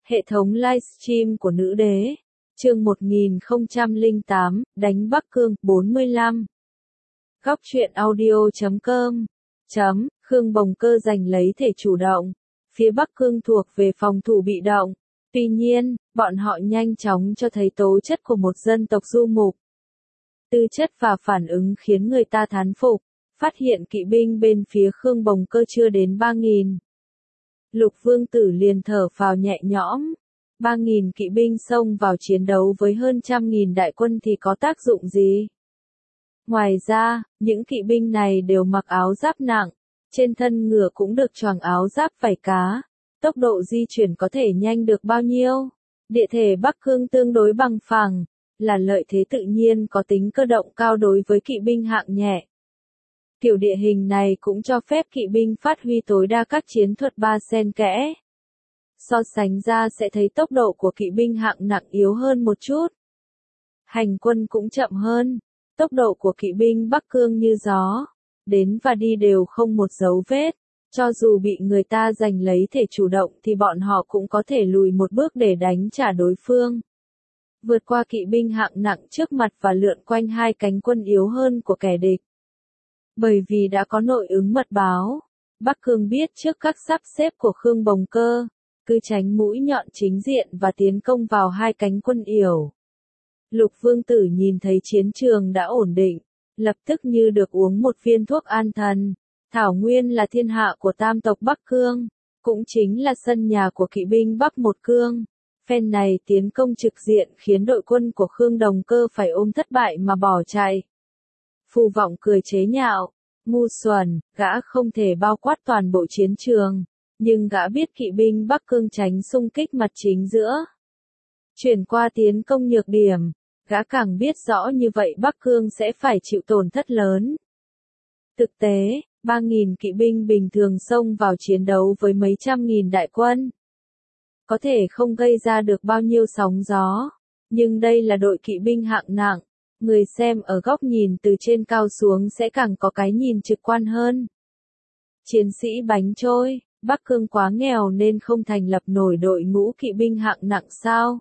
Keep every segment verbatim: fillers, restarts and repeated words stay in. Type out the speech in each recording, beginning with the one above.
Hệ thống livestream của nữ đế. Chương một nghìn không trăm lẻ tám, đánh Bắc Cương, bốn mươi lăm. Góc truyện audio chấm com. Chấm, Khương Bồng Cơ giành lấy thể chủ động. Phía Bắc Cương thuộc về phòng thủ bị động. Tuy nhiên, bọn họ nhanh chóng cho thấy tố chất của một dân tộc du mục. Tư chất và phản ứng khiến người ta thán phục. Phát hiện kỵ binh bên phía Khương Bồng Cơ chưa đến ba nghìn. Lục Vương Tử liền thở phào nhẹ nhõm. ba nghìn kỵ binh xông vào chiến đấu với hơn trăm nghìn đại quân thì có tác dụng gì? Ngoài ra, những kỵ binh này đều mặc áo giáp nặng, trên thân ngựa cũng được choàng áo giáp vảy cá. Tốc độ di chuyển có thể nhanh được bao nhiêu? Địa thể Bắc Cương tương đối bằng phẳng, là lợi thế tự nhiên có tính cơ động cao đối với kỵ binh hạng nhẹ. Kiểu địa hình này cũng cho phép kỵ binh phát huy tối đa các chiến thuật ba xen kẽ. So sánh ra sẽ thấy tốc độ của kỵ binh hạng nặng yếu hơn một chút. Hành quân cũng chậm hơn. Tốc độ của kỵ binh Bắc Cương như gió, đến và đi đều không một dấu vết. Cho dù bị người ta giành lấy thể chủ động thì bọn họ cũng có thể lùi một bước để đánh trả đối phương. Vượt qua kỵ binh hạng nặng trước mặt và lượn quanh hai cánh quân yếu hơn của kẻ địch. Bởi vì đã có nội ứng mật báo, Bắc Cương biết trước các sắp xếp của Khương Bồng Cơ, cứ tránh mũi nhọn chính diện và tiến công vào hai cánh quân yểu. Lục Vương Tử nhìn thấy chiến trường đã ổn định, lập tức như được uống một viên thuốc an thần. Thảo Nguyên là thiên hạ của tam tộc Bắc Cương, cũng chính là sân nhà của kỵ binh Bắc Một Cương. Phen này tiến công trực diện khiến đội quân của Khương Đồng Cơ phải ôm thất bại mà bỏ chạy. Phù Vọng cười chế nhạo, ngu xuẩn, gã không thể bao quát toàn bộ chiến trường, nhưng gã biết kỵ binh Bắc Cương tránh xung kích mặt chính giữa. Chuyển qua tiến công nhược điểm, gã càng biết rõ như vậy Bắc Cương sẽ phải chịu tổn thất lớn. Thực tế, ba nghìn kỵ binh bình thường xông vào chiến đấu với mấy trăm nghìn đại quân. Có thể không gây ra được bao nhiêu sóng gió, nhưng đây là đội kỵ binh hạng nặng. Người xem ở góc nhìn từ trên cao xuống sẽ càng có cái nhìn trực quan hơn. Chiến sĩ bánh trôi, Bắc Cương quá nghèo nên không thành lập nổi đội ngũ kỵ binh hạng nặng sao?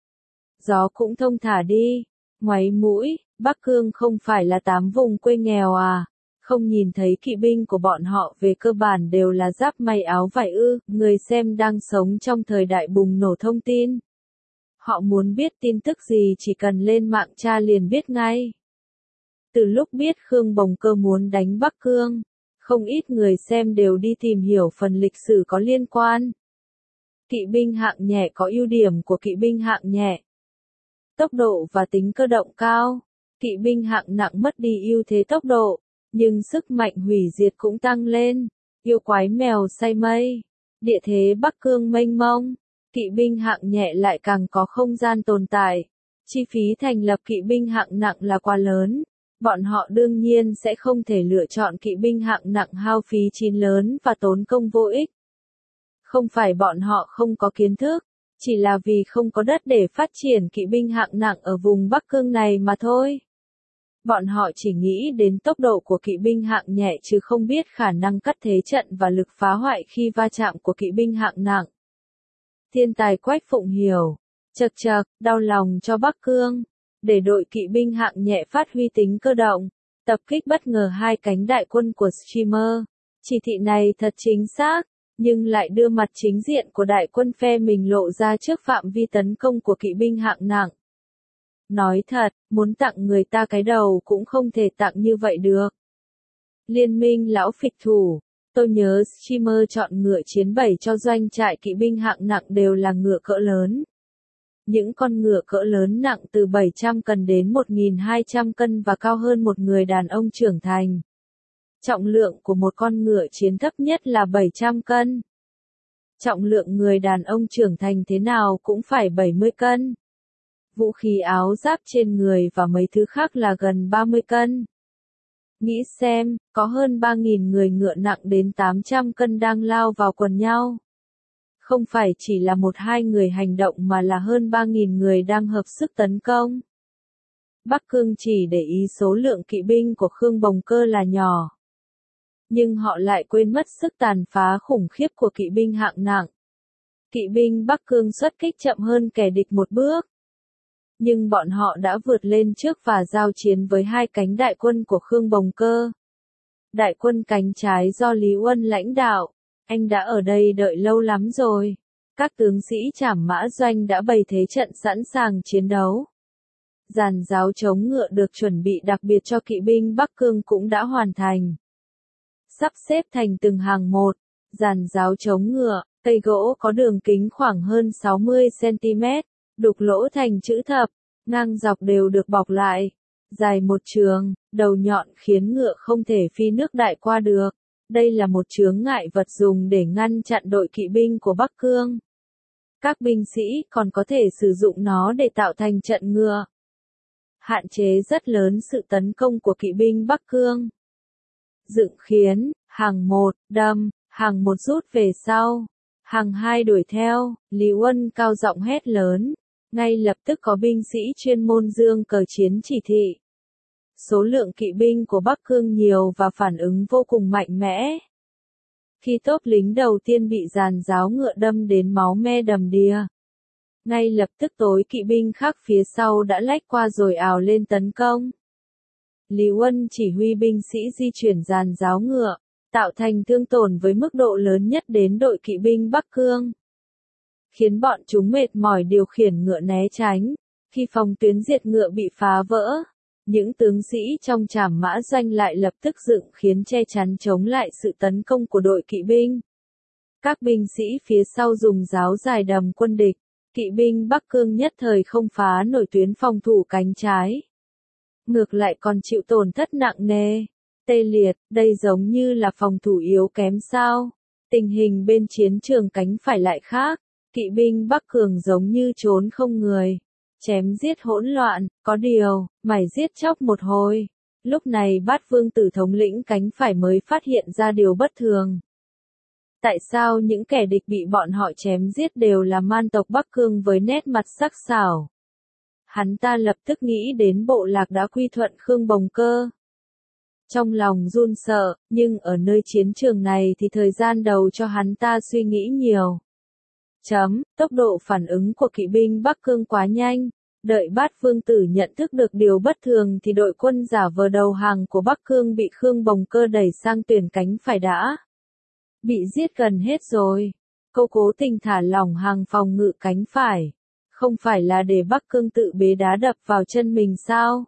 Gió cũng thông thả đi, ngoáy mũi, Bắc Cương không phải là tám vùng quê nghèo à? Không nhìn thấy kỵ binh của bọn họ về cơ bản đều là giáp may áo vải ư? Người xem đang sống trong thời đại bùng nổ thông tin. Họ muốn biết tin tức gì chỉ cần lên mạng tra liền biết ngay. Từ lúc biết Khương Bồng Cơ muốn đánh Bắc Cương, không ít người xem đều đi tìm hiểu phần lịch sử có liên quan. Kỵ binh hạng nhẹ có ưu điểm của kỵ binh hạng nhẹ. Tốc độ và tính cơ động cao. Kỵ binh hạng nặng mất đi ưu thế tốc độ, nhưng sức mạnh hủy diệt cũng tăng lên. Yêu quái mèo say mây. Địa thế Bắc Cương mênh mông. Kỵ binh hạng nhẹ lại càng có không gian tồn tại. Chi phí thành lập kỵ binh hạng nặng là quá lớn. Bọn họ đương nhiên sẽ không thể lựa chọn kỵ binh hạng nặng hao phí chín lớn và tốn công vô ích. Không phải bọn họ không có kiến thức, chỉ là vì không có đất để phát triển kỵ binh hạng nặng ở vùng Bắc Cương này mà thôi. Bọn họ chỉ nghĩ đến tốc độ của kỵ binh hạng nhẹ chứ không biết khả năng cắt thế trận và lực phá hoại khi va chạm của kỵ binh hạng nặng. Thiên tài Quách Phụng hiểu, chật chật, đau lòng cho Bắc Cương, để đội kỵ binh hạng nhẹ phát huy tính cơ động, tập kích bất ngờ hai cánh đại quân của streamer. Chỉ thị này thật chính xác, nhưng lại đưa mặt chính diện của đại quân phe mình lộ ra trước phạm vi tấn công của kỵ binh hạng nặng. Nói thật, muốn tặng người ta cái đầu cũng không thể tặng như vậy được. Liên minh lão phịch thủ. Tôi nhớ streamer chọn ngựa chiến bảy cho doanh trại kỵ binh hạng nặng đều là ngựa cỡ lớn. Những con ngựa cỡ lớn nặng từ bảy trăm cân đến một nghìn hai trăm cân và cao hơn một người đàn ông trưởng thành. Trọng lượng của một con ngựa chiến thấp nhất là bảy trăm cân. Trọng lượng người đàn ông trưởng thành thế nào cũng phải bảy mươi cân. Vũ khí áo giáp trên người và mấy thứ khác là gần ba mươi cân. Nghĩ xem, có hơn ba nghìn người ngựa nặng đến tám trăm cân đang lao vào quần nhau. Không phải chỉ là một hai người hành động mà là hơn ba nghìn người đang hợp sức tấn công. Bắc Cương chỉ để ý số lượng kỵ binh của Khương Bồng Cơ là nhỏ. Nhưng họ lại quên mất sức tàn phá khủng khiếp của kỵ binh hạng nặng. Kỵ binh Bắc Cương xuất kích chậm hơn kẻ địch một bước. Nhưng bọn họ đã vượt lên trước và giao chiến với hai cánh đại quân của Khương Bồng Cơ. Đại quân cánh trái do Lý Uân lãnh đạo, anh đã ở đây đợi lâu lắm rồi. Các tướng sĩ Trảm Mã Doanh đã bày thế trận sẵn sàng chiến đấu. Giàn giáo chống ngựa được chuẩn bị đặc biệt cho kỵ binh Bắc Cương cũng đã hoàn thành. Sắp xếp thành từng hàng một, giàn giáo chống ngựa, cây gỗ có đường kính khoảng hơn sáu mươi xăng-ti-mét, đục lỗ thành chữ thập, ngang dọc đều được bọc lại. Dài một trường, đầu nhọn khiến ngựa không thể phi nước đại qua được. Đây là một chướng ngại vật dùng để ngăn chặn đội kỵ binh của Bắc Cương. Các binh sĩ còn có thể sử dụng nó để tạo thành trận ngựa. Hạn chế rất lớn sự tấn công của kỵ binh Bắc Cương. Dựng khiến, hàng một, đâm, hàng một rút về sau. Hàng hai đuổi theo, Lý Uân cao giọng hét lớn. Ngay lập tức có binh sĩ chuyên môn dương cờ chiến chỉ thị. Số lượng kỵ binh của Bắc Cương nhiều và phản ứng vô cùng mạnh mẽ. Khi tốp lính đầu tiên bị giàn giáo ngựa đâm đến máu me đầm đìa, ngay lập tức tối kỵ binh khác phía sau đã lách qua rồi ào lên tấn công. Lý Uân chỉ huy binh sĩ di chuyển giàn giáo ngựa, tạo thành thương tổn với mức độ lớn nhất đến đội kỵ binh Bắc Cương, khiến bọn chúng mệt mỏi điều khiển ngựa né tránh. Khi phòng tuyến diệt ngựa bị phá vỡ, những tướng sĩ trong Trảm Mã Doanh lại lập tức dựng khiến che chắn chống lại sự tấn công của đội kỵ binh. Các binh sĩ phía sau dùng giáo dài đầm quân địch, kỵ binh Bắc Cương nhất thời không phá nổi tuyến phòng thủ cánh trái. Ngược lại còn chịu tổn thất nặng nề, tê liệt, đây giống như là phòng thủ yếu kém sao. Tình hình bên chiến trường cánh phải lại khác, kỵ binh Bắc Cường giống như trốn không người. Chém giết hỗn loạn, có điều, mày giết chóc một hồi. Lúc này Bát Vương Tử thống lĩnh cánh phải mới phát hiện ra điều bất thường. Tại sao những kẻ địch bị bọn họ chém giết đều là man tộc Bắc Cương với nét mặt sắc sảo? Hắn ta lập tức nghĩ đến bộ lạc đã quy thuận Khương Bồng Cơ. Trong lòng run sợ, nhưng ở nơi chiến trường này thì thời gian đầu cho hắn ta suy nghĩ nhiều. Chấm, tốc độ phản ứng của kỵ binh Bắc Cương quá nhanh. Đợi Bát Vương Tử nhận thức được điều bất thường thì đội quân giả vờ đầu hàng của Bắc Cương bị Khương Bồng Cơ đẩy sang tuyển cánh phải đã bị giết gần hết rồi. Cô cố tình thả lỏng hàng phòng ngự cánh phải. Không phải là để Bắc Cương tự bế đá đập vào chân mình sao?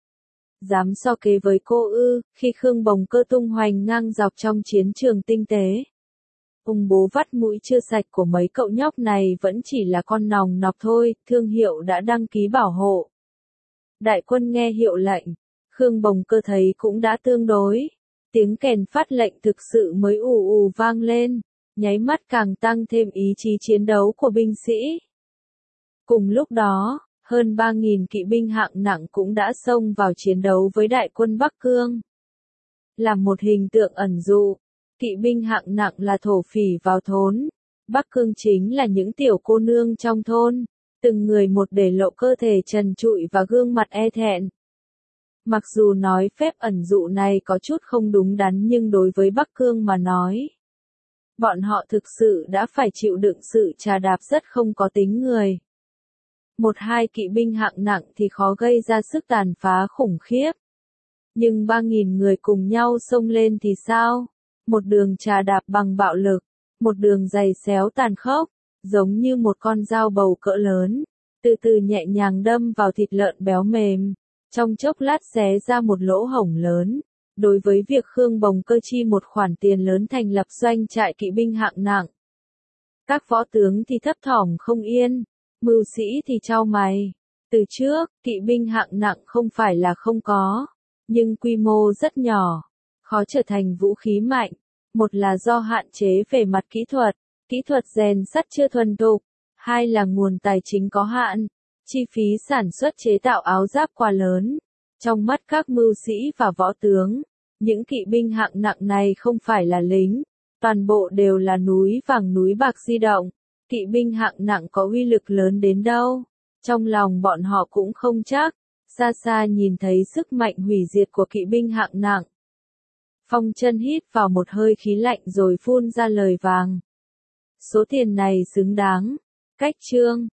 Dám so kế với cô ư? Khi Khương Bồng Cơ tung hoành ngang dọc trong chiến trường tinh tế, ung bố vắt mũi chưa sạch của mấy cậu nhóc này vẫn chỉ là con nòng nọc thôi. Thương hiệu đã đăng ký bảo hộ. Đại quân nghe hiệu lệnh, Khương Bồng Cơ thấy cũng đã tương đối. Tiếng kèn phát lệnh thực sự mới ù ù vang lên, nháy mắt càng tăng thêm ý chí chiến đấu của binh sĩ. Cùng lúc đó, hơn ba nghìn kỵ binh hạng nặng cũng đã xông vào chiến đấu với đại quân Bắc Cương. Là một hình tượng ẩn dụ, kỵ binh hạng nặng là thổ phỉ vào thốn. Bắc Cương chính là những tiểu cô nương trong thôn, từng người một để lộ cơ thể trần trụi và gương mặt e thẹn. Mặc dù nói phép ẩn dụ này có chút không đúng đắn nhưng đối với Bắc Cương mà nói, bọn họ thực sự đã phải chịu đựng sự trà đạp rất không có tính người. Một hai kỵ binh hạng nặng thì khó gây ra sức tàn phá khủng khiếp. Nhưng ba nghìn người cùng nhau xông lên thì sao? Một đường trà đạp bằng bạo lực, một đường giày xéo tàn khốc, giống như một con dao bầu cỡ lớn, từ từ nhẹ nhàng đâm vào thịt lợn béo mềm, trong chốc lát xé ra một lỗ hổng lớn. Đối với việc Khương Bồng Cơ chi một khoản tiền lớn thành lập doanh trại kỵ binh hạng nặng, các võ tướng thì thấp thỏm không yên, mưu sĩ thì chau mày. Từ trước, kỵ binh hạng nặng không phải là không có, nhưng quy mô rất nhỏ, khó trở thành vũ khí mạnh. Một là do hạn chế về mặt kỹ thuật, kỹ thuật rèn sắt chưa thuần thục. Hai là nguồn tài chính có hạn, chi phí sản xuất chế tạo áo giáp quá lớn. Trong mắt các mưu sĩ và võ tướng, những kỵ binh hạng nặng này không phải là lính, toàn bộ đều là núi vàng núi bạc di động. Kỵ binh hạng nặng có uy lực lớn đến đâu, trong lòng bọn họ cũng không chắc. Xa xa nhìn thấy sức mạnh hủy diệt của kỵ binh hạng nặng, Phong Chân hít vào một hơi khí lạnh rồi phun ra lời vàng. Số tiền này xứng đáng. Cách chương